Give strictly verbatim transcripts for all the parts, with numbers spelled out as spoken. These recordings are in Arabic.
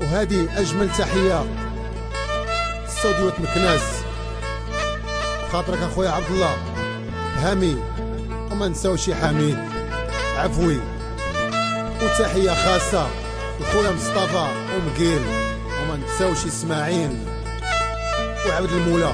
وهذه أجمل تحية استوديو مكناس خاطرك أخويا عبد الله هامي، وما نساوش حميد عفوي، وتحية خاصة لخويا مصطفى ومقيل، وما نساوش اسماعيل وعبد المولى.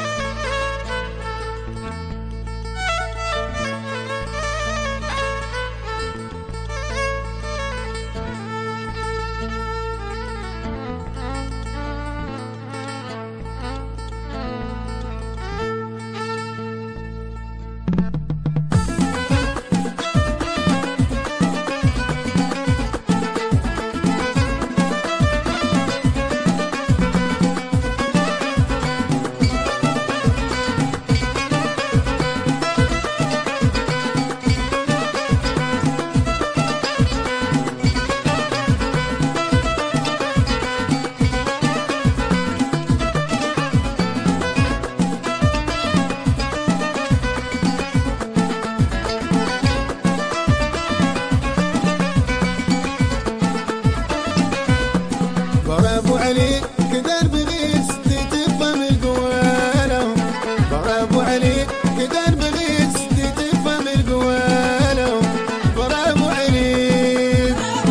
برافو عليك كذا نبغي سدي تفهم القوالة، برافو عليك كذا نبغي سدي تفهم القوالة، برافو عليك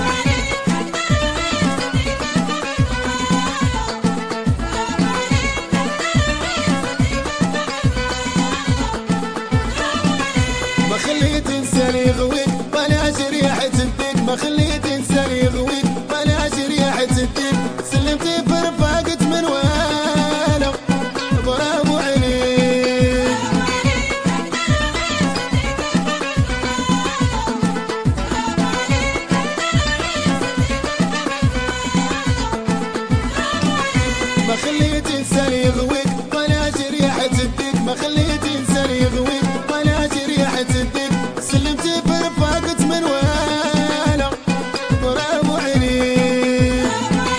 ما خليت انسان يغويك ولا شريحة تديك، ما خليت انسان يغويك ولا شريحة تديك، سلمتي فرفاقت من وانا، برافو عليك ما خليت انسان يغويك ولا شريحة تديك، ما خليت انسان يغويك ولا شريحة تديك، سلمتي فرفاقت من وانا، برافو عليك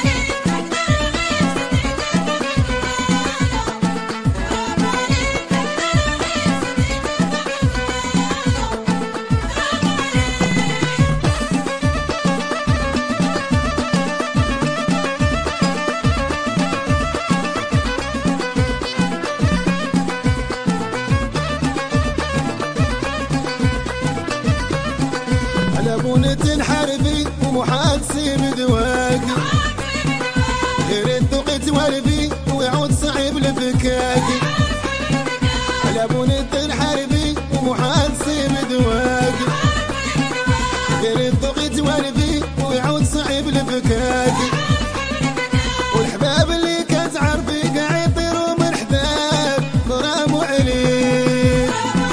على بونة حربي ومحادثي بدواكي، غير الذوق توالفي ويعود صعيب لفكاكي، على بونة حربي ومحادثي بدواكي، غير الذوق توالفي ويعود صعيب لفكاكي، والحباب اللي كتعرفي قاعد يطيروا من حداك، برافو عليك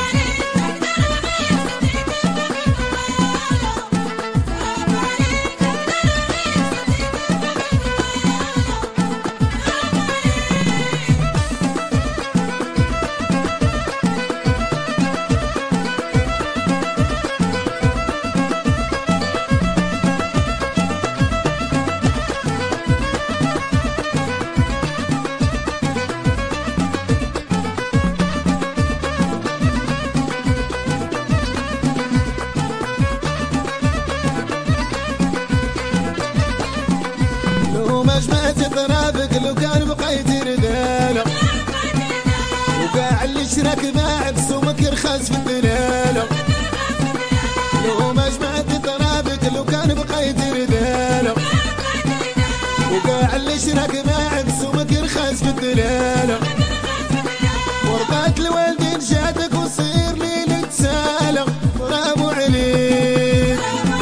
مجمعة طرابق لو كان بقيت رذالة، وقاع اللي شراك باع بسومك رخاص في الدلالة، لو مجمعة طرابق لو كان بقيت رذالة، وقاع اللي شراك باع بسومك رخاص في الدلالة، ورقات الوالدين جاتك وصير لي لتسالة، برافو عليك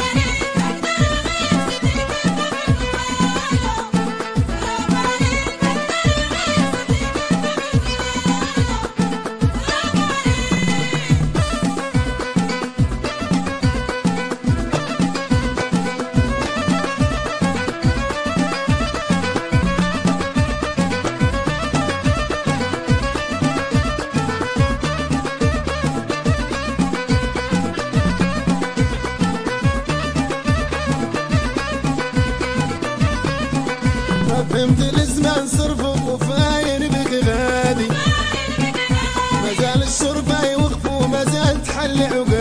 فهمت الزمان صرفه وفاين بك غادي، مازال الشرفة يوقفوا مازال تحلي عقادي.